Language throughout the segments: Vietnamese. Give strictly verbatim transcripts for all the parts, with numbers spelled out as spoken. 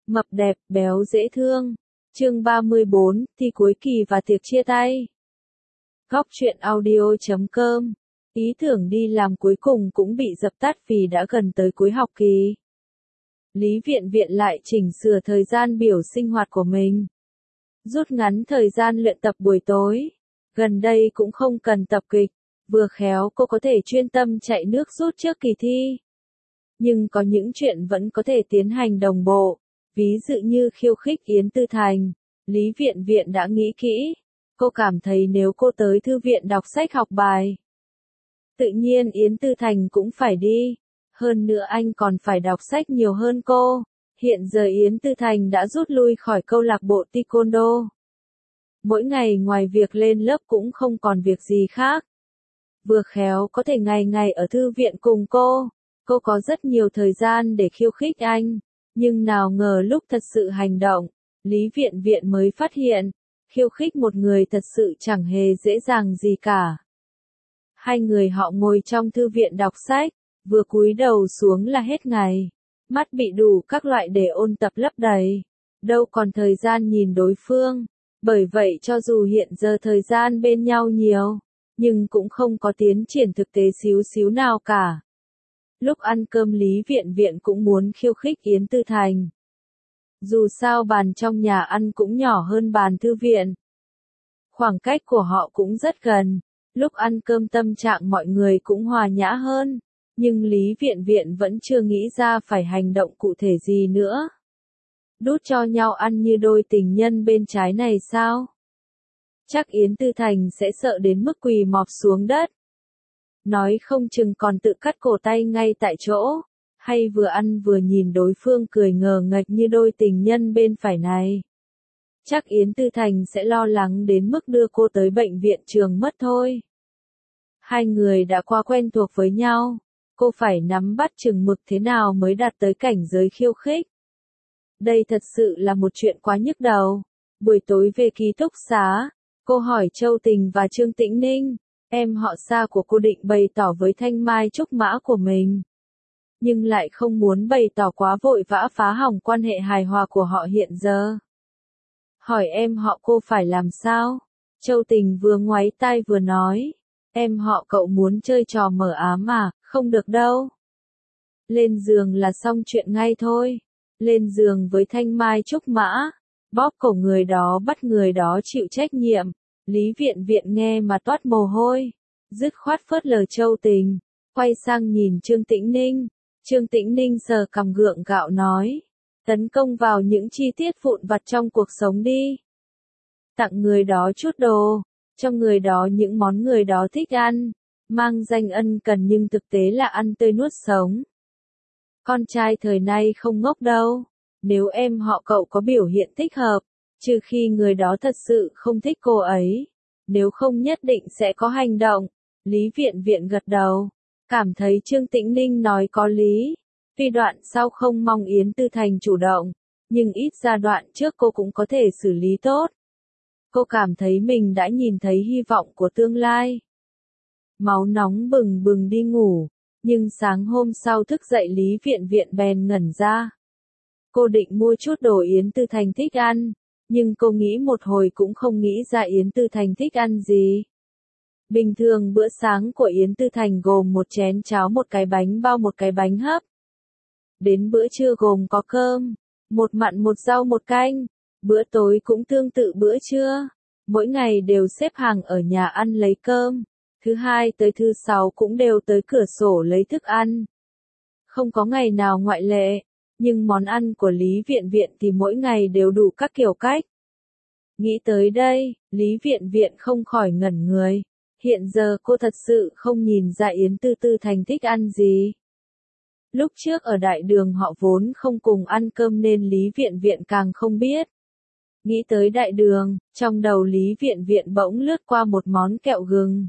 Mập đẹp, béo dễ thương. Chương ba mươi bốn, thi cuối kỳ và tiệc chia tay. Góc truyện audio chấm com. Ý tưởng đi làm cuối cùng cũng bị dập tắt vì đã gần tới cuối học kỳ. Lý Viện Viện lại chỉnh sửa thời gian biểu sinh hoạt của mình. Rút ngắn thời gian luyện tập buổi tối. Gần đây cũng không cần tập kịch, vừa khéo cô có thể chuyên tâm chạy nước rút trước kỳ thi. Nhưng có những chuyện vẫn có thể tiến hành đồng bộ, ví dụ như khiêu khích Yến Tư Thành. Lý Viện Viện đã nghĩ kỹ, cô cảm thấy nếu cô tới thư viện đọc sách học bài, tự nhiên Yến Tư Thành cũng phải đi, hơn nữa anh còn phải đọc sách nhiều hơn cô. Hiện giờ Yến Tư Thành đã rút lui khỏi câu lạc bộ Taekwondo. Mỗi ngày ngoài việc lên lớp cũng không còn việc gì khác. Vừa khéo có thể ngày ngày ở thư viện cùng cô, cô có rất nhiều thời gian để khiêu khích anh. Nhưng nào ngờ lúc thật sự hành động, Lý Viện Viện mới phát hiện, khiêu khích một người thật sự chẳng hề dễ dàng gì cả. Hai người họ ngồi trong thư viện đọc sách, vừa cúi đầu xuống là hết ngày. Mắt bị đủ các loại đề ôn tập lấp đầy, đâu còn thời gian nhìn đối phương. Bởi vậy cho dù hiện giờ thời gian bên nhau nhiều, nhưng cũng không có tiến triển thực tế xíu xíu nào cả. Lúc ăn cơm Lý Viện Viện cũng muốn khiêu khích Yến Tư Thành. Dù sao bàn trong nhà ăn cũng nhỏ hơn bàn thư viện. Khoảng cách của họ cũng rất gần, lúc ăn cơm tâm trạng mọi người cũng hòa nhã hơn. Nhưng Lý Viện Viện vẫn chưa nghĩ ra phải hành động cụ thể gì nữa. Đút cho nhau ăn như đôi tình nhân bên trái này sao? Chắc Yến Tư Thành sẽ sợ đến mức quỳ mọp xuống đất. Nói không chừng còn tự cắt cổ tay ngay tại chỗ, hay vừa ăn vừa nhìn đối phương cười ngờ nghệch như đôi tình nhân bên phải này. Chắc Yến Tư Thành sẽ lo lắng đến mức đưa cô tới bệnh viện trường mất thôi. Hai người đã quá quen thuộc với nhau, cô phải nắm bắt chừng mực thế nào mới đạt tới cảnh giới khiêu khích. Đây thật sự là một chuyện quá nhức đầu. Buổi tối về ký túc xá, cô hỏi Châu Tình và Trương Tĩnh Ninh, em họ xa của cô định bày tỏ với Thanh Mai Trúc Mã của mình. Nhưng lại không muốn bày tỏ quá vội vã phá hỏng quan hệ hài hòa của họ hiện giờ. Hỏi em họ cô phải làm sao? Châu Tình vừa ngoáy tai vừa nói, em họ cậu muốn chơi trò mờ ám à, không được đâu. Lên giường là xong chuyện ngay thôi. Lên giường với Thanh Mai Trúc Mã, bóp cổ người đó bắt người đó chịu trách nhiệm. Lý Viện Viện nghe mà toát mồ hôi, dứt khoát phớt lờ Châu Tình, quay sang nhìn Trương Tĩnh Ninh. Trương Tĩnh Ninh sờ cằm gượng gạo nói, tấn công vào những chi tiết vụn vặt trong cuộc sống đi. Tặng người đó chút đồ, cho người đó những món người đó thích ăn, mang danh ân cần nhưng thực tế là ăn tươi nuốt sống. Con trai thời nay không ngốc đâu, nếu em họ cậu có biểu hiện thích hợp, trừ khi người đó thật sự không thích cô ấy, nếu không nhất định sẽ có hành động. Lý Viện Viện gật đầu, cảm thấy Trương Tĩnh Ninh nói có lý. Tuy đoạn sau không mong Yến Tư Thành chủ động, nhưng ít ra đoạn trước cô cũng có thể xử lý tốt. Cô cảm thấy mình đã nhìn thấy hy vọng của tương lai. Máu nóng bừng bừng đi ngủ. Nhưng sáng hôm sau thức dậy Lý Viện Viện bèn ngẩn ra. Cô định mua chút đồ Yến Tư Thành thích ăn, nhưng cô nghĩ một hồi cũng không nghĩ ra Yến Tư Thành thích ăn gì. Bình thường bữa sáng của Yến Tư Thành gồm một chén cháo, một cái bánh bao, một cái bánh hấp. Đến bữa trưa gồm có cơm, một mặn một rau một canh. Bữa tối cũng tương tự bữa trưa, mỗi ngày đều xếp hàng ở nhà ăn lấy cơm. Thứ hai tới thứ sáu cũng đều tới cửa sổ lấy thức ăn. Không có ngày nào ngoại lệ, nhưng món ăn của Lý Viện Viện thì mỗi ngày đều đủ các kiểu cách. Nghĩ tới đây, Lý Viện Viện không khỏi ngẩn người. Hiện giờ cô thật sự không nhìn ra Yến Tư Tư Thành thích ăn gì. Lúc trước ở đại đường họ vốn không cùng ăn cơm nên Lý Viện Viện càng không biết. Nghĩ tới đại đường, trong đầu Lý Viện Viện bỗng lướt qua một món kẹo gừng.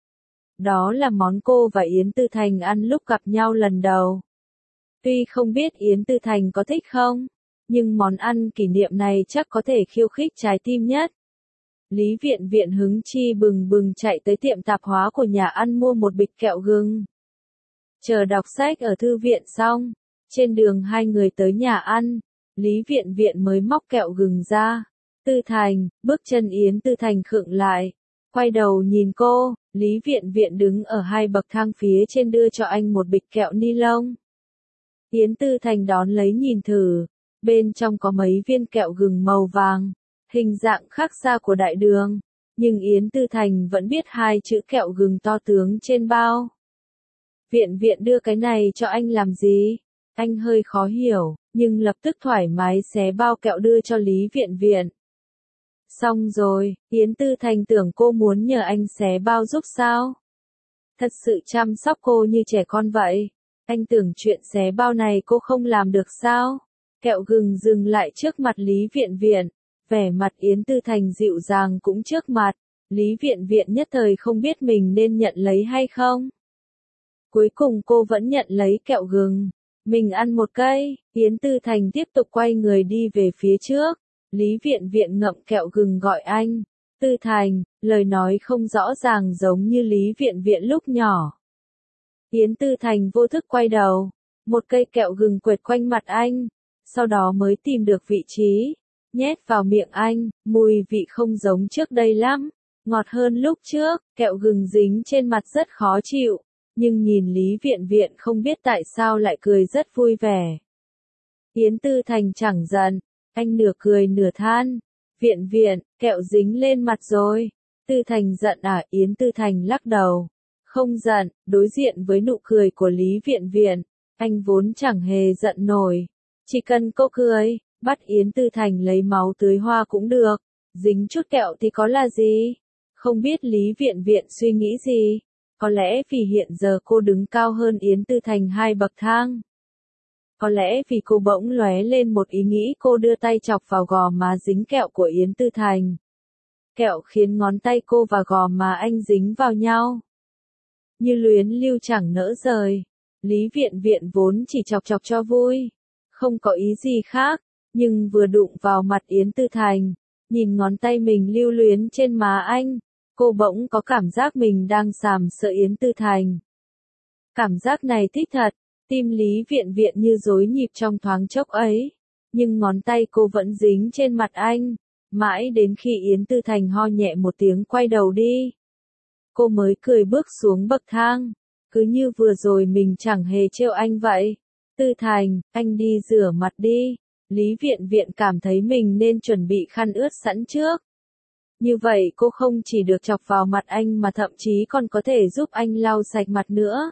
Đó là món cô và Yến Tư Thành ăn lúc gặp nhau lần đầu. Tuy không biết Yến Tư Thành có thích không, nhưng món ăn kỷ niệm này chắc có thể khiêu khích trái tim nhất. Lý Viện Viện hứng chi bừng bừng chạy tới tiệm tạp hóa của nhà ăn mua một bịch kẹo gừng. Chờ đọc sách ở thư viện xong, trên đường hai người tới nhà ăn, Lý Viện Viện mới móc kẹo gừng ra. Tư Thành, bước chân Yến Tư Thành khựng lại. Quay đầu nhìn cô, Lý Viện Viện đứng ở hai bậc thang phía trên đưa cho anh một bịch kẹo ni lông. Yến Tư Thành đón lấy nhìn thử, bên trong có mấy viên kẹo gừng màu vàng, hình dạng khác xa của đại đường, nhưng Yến Tư Thành vẫn biết hai chữ kẹo gừng to tướng trên bao. Viện Viện đưa cái này cho anh làm gì? Anh hơi khó hiểu, nhưng lập tức thoải mái xé bao kẹo đưa cho Lý Viện Viện. Xong rồi, Yến Tư Thành tưởng cô muốn nhờ anh xé bao giúp sao? Thật sự chăm sóc cô như trẻ con vậy. Anh tưởng chuyện xé bao này cô không làm được sao? Kẹo gừng dừng lại trước mặt Lý Viện Viện. Vẻ mặt Yến Tư Thành dịu dàng cũng trước mặt. Lý Viện Viện nhất thời không biết mình nên nhận lấy hay không. Cuối cùng cô vẫn nhận lấy kẹo gừng. Mình ăn một cây, Yến Tư Thành tiếp tục quay người đi về phía trước. Lý Viện Viện ngậm kẹo gừng gọi anh. Tư Thành, lời nói không rõ ràng giống như Lý Viện Viện lúc nhỏ. Yến Tư Thành vô thức quay đầu. Một cây kẹo gừng quệt quanh mặt anh. Sau đó mới tìm được vị trí. Nhét vào miệng anh, mùi vị không giống trước đây lắm. Ngọt hơn lúc trước, kẹo gừng dính trên mặt rất khó chịu. Nhưng nhìn Lý Viện Viện không biết tại sao lại cười rất vui vẻ. Yến Tư Thành chẳng giận, anh nửa cười nửa than. Viện Viện, kẹo dính lên mặt rồi. Tư Thành giận à? Yến Tư Thành lắc đầu. Không giận, đối diện với nụ cười của Lý Viện Viện, anh vốn chẳng hề giận nổi. Chỉ cần cô cười, bắt Yến Tư Thành lấy máu tưới hoa cũng được. Dính chút kẹo thì có là gì? Không biết Lý Viện Viện suy nghĩ gì? Có lẽ vì hiện giờ cô đứng cao hơn Yến Tư Thành hai bậc thang. Có lẽ vì cô bỗng lóe lên một ý nghĩ, cô đưa tay chọc vào gò má dính kẹo của Yến Tư Thành. Kẹo khiến ngón tay cô và gò má anh dính vào nhau. Như luyến lưu chẳng nỡ rời. Lý Viện Viện vốn chỉ chọc chọc cho vui. Không có ý gì khác. Nhưng vừa đụng vào mặt Yến Tư Thành. Nhìn ngón tay mình lưu luyến trên má anh. Cô bỗng có cảm giác mình đang sàm sợ Yến Tư Thành. Cảm giác này thích thật. Tim Lý Viện Viện như rối nhịp trong thoáng chốc ấy. Nhưng ngón tay cô vẫn dính trên mặt anh. Mãi đến khi Yến Tư Thành ho nhẹ một tiếng quay đầu đi. Cô mới cười bước xuống bậc thang. Cứ như vừa rồi mình chẳng hề trêu anh vậy. Tư Thành, anh đi rửa mặt đi. Lý Viện Viện cảm thấy mình nên chuẩn bị khăn ướt sẵn trước. Như vậy cô không chỉ được chọc vào mặt anh mà thậm chí còn có thể giúp anh lau sạch mặt nữa.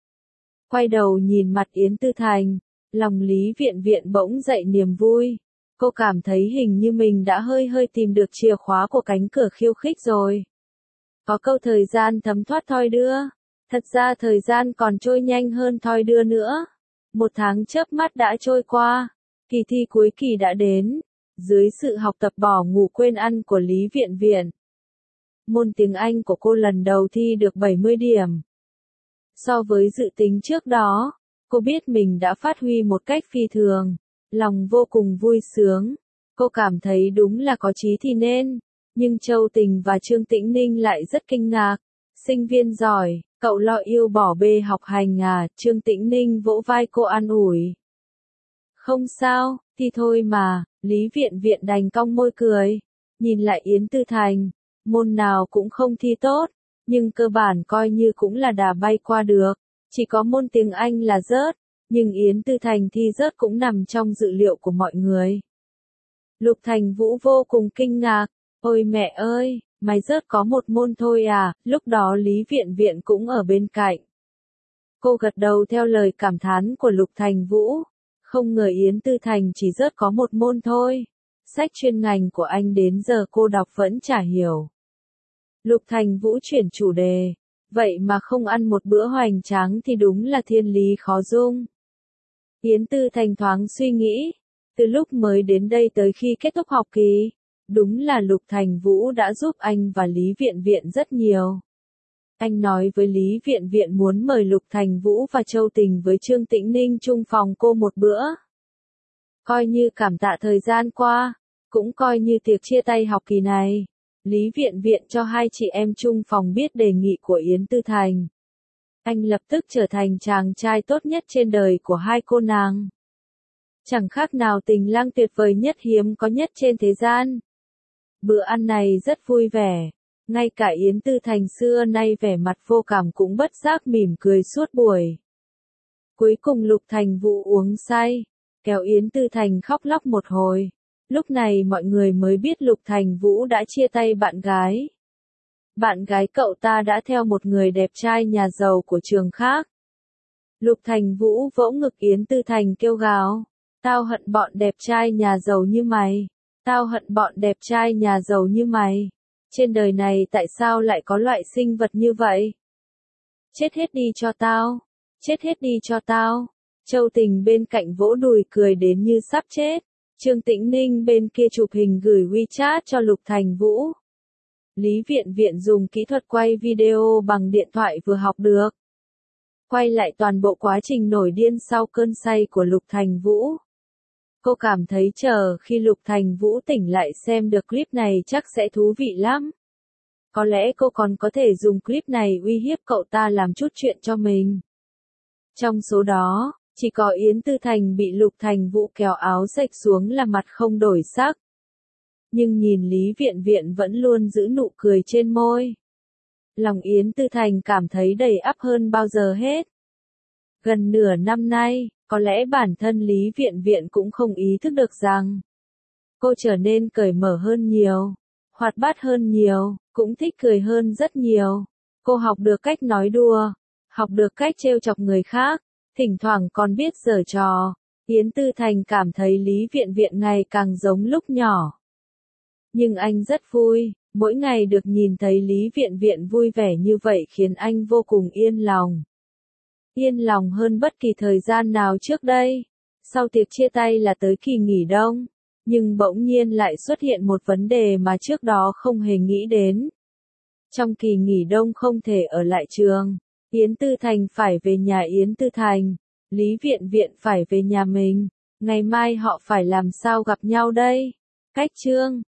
Quay đầu nhìn mặt Yến Tư Thành, lòng Lý Viện Viện bỗng dậy niềm vui. Cô cảm thấy hình như mình đã hơi hơi tìm được chìa khóa của cánh cửa khiêu khích rồi. Có câu thời gian thấm thoát thoi đưa. Thật ra thời gian còn trôi nhanh hơn thoi đưa nữa. Một tháng chớp mắt đã trôi qua. Kỳ thi cuối kỳ đã đến. Dưới sự học tập bỏ ngủ quên ăn của Lý Viện Viện. Môn tiếng Anh của cô lần đầu thi được bảy mươi điểm. So với dự tính trước đó, cô biết mình đã phát huy một cách phi thường. Lòng vô cùng vui sướng. Cô cảm thấy đúng là có chí thì nên. Nhưng Châu Tình và Trương Tĩnh Ninh lại rất kinh ngạc. Sinh viên giỏi, cậu lo yêu bỏ bê học hành à? Trương Tĩnh Ninh vỗ vai cô an ủi. Không sao, thì thôi mà. Lý Viện Viện đành cong môi cười. Nhìn lại Yến Tư Thành, môn nào cũng không thi tốt, nhưng cơ bản coi như cũng là đà bay qua được. Chỉ có môn tiếng Anh là rớt, nhưng Yến Tư Thành thi rớt cũng nằm trong dự liệu của mọi người. Lục Thành Vũ vô cùng kinh ngạc. Ôi mẹ ơi, mày rớt có một môn thôi à? Lúc đó Lý Viện Viện cũng ở bên cạnh. Cô gật đầu theo lời cảm thán của Lục Thành Vũ. Không ngờ Yến Tư Thành chỉ rớt có một môn thôi. Sách chuyên ngành của anh đến giờ cô đọc vẫn chả hiểu. Lục Thành Vũ chuyển chủ đề. Vậy mà không ăn một bữa hoành tráng thì đúng là thiên lý khó dung. Yến Tư Thành thoáng suy nghĩ. Từ lúc mới đến đây tới khi kết thúc học kỳ, đúng là Lục Thành Vũ đã giúp anh và Lý Viện Viện rất nhiều. Anh nói với Lý Viện Viện muốn mời Lục Thành Vũ và Châu Tình với Trương Tĩnh Ninh chung phòng cô một bữa. Coi như cảm tạ thời gian qua, cũng coi như tiệc chia tay học kỳ này. Lý Viện Viện cho hai chị em chung phòng biết đề nghị của Yến Tư Thành. Anh lập tức trở thành chàng trai tốt nhất trên đời của hai cô nàng. Chẳng khác nào tình lang tuyệt vời nhất hiếm có nhất trên thế gian. Bữa ăn này rất vui vẻ. Ngay cả Yến Tư Thành xưa nay vẻ mặt vô cảm cũng bất giác mỉm cười suốt buổi. Cuối cùng Lục Thành Vũ uống say, kéo Yến Tư Thành khóc lóc một hồi. Lúc này mọi người mới biết Lục Thành Vũ đã chia tay bạn gái. Bạn gái cậu ta đã theo một người đẹp trai nhà giàu của trường khác. Lục Thành Vũ vỗ ngực Yến Tư Thành kêu gào. Tao hận bọn đẹp trai nhà giàu như mày. Tao hận bọn đẹp trai nhà giàu như mày. Trên đời này tại sao lại có loại sinh vật như vậy? Chết hết đi cho tao. Chết hết đi cho tao. Châu Tình bên cạnh vỗ đùi cười đến như sắp chết. Trương Tĩnh Ninh bên kia chụp hình gửi WeChat cho Lục Thành Vũ. Lý Viện Viện dùng kỹ thuật quay video bằng điện thoại vừa học được. Quay lại toàn bộ quá trình nổi điên sau cơn say của Lục Thành Vũ. Cô cảm thấy chờ khi Lục Thành Vũ tỉnh lại xem được clip này chắc sẽ thú vị lắm. Có lẽ cô còn có thể dùng clip này uy hiếp cậu ta làm chút chuyện cho mình. Trong số đó, chỉ có Yến Tư Thành bị Lục Thành Vũ kéo áo sạch xuống là mặt không đổi sắc. Nhưng nhìn Lý Viện Viện vẫn luôn giữ nụ cười trên môi. Lòng Yến Tư Thành cảm thấy đầy ắp hơn bao giờ hết. Gần nửa năm nay, có lẽ bản thân Lý Viện Viện cũng không ý thức được rằng cô trở nên cởi mở hơn nhiều, hoạt bát hơn nhiều, cũng thích cười hơn rất nhiều. Cô học được cách nói đùa, học được cách trêu chọc người khác, thỉnh thoảng còn biết giở trò. Yến Tư Thành cảm thấy Lý Viện Viện ngày càng giống lúc nhỏ. Nhưng anh rất vui, mỗi ngày được nhìn thấy Lý Viện Viện vui vẻ như vậy khiến anh vô cùng yên lòng. Yên lòng hơn bất kỳ thời gian nào trước đây. Sau tiệc chia tay là tới kỳ nghỉ đông, nhưng bỗng nhiên lại xuất hiện một vấn đề mà trước đó không hề nghĩ đến. Trong kỳ nghỉ đông không thể ở lại trường, Yến Tư Thành phải về nhà Yến Tư Thành, Lý Viện Viện phải về nhà mình. Ngày mai họ phải làm sao gặp nhau đây? Cách chương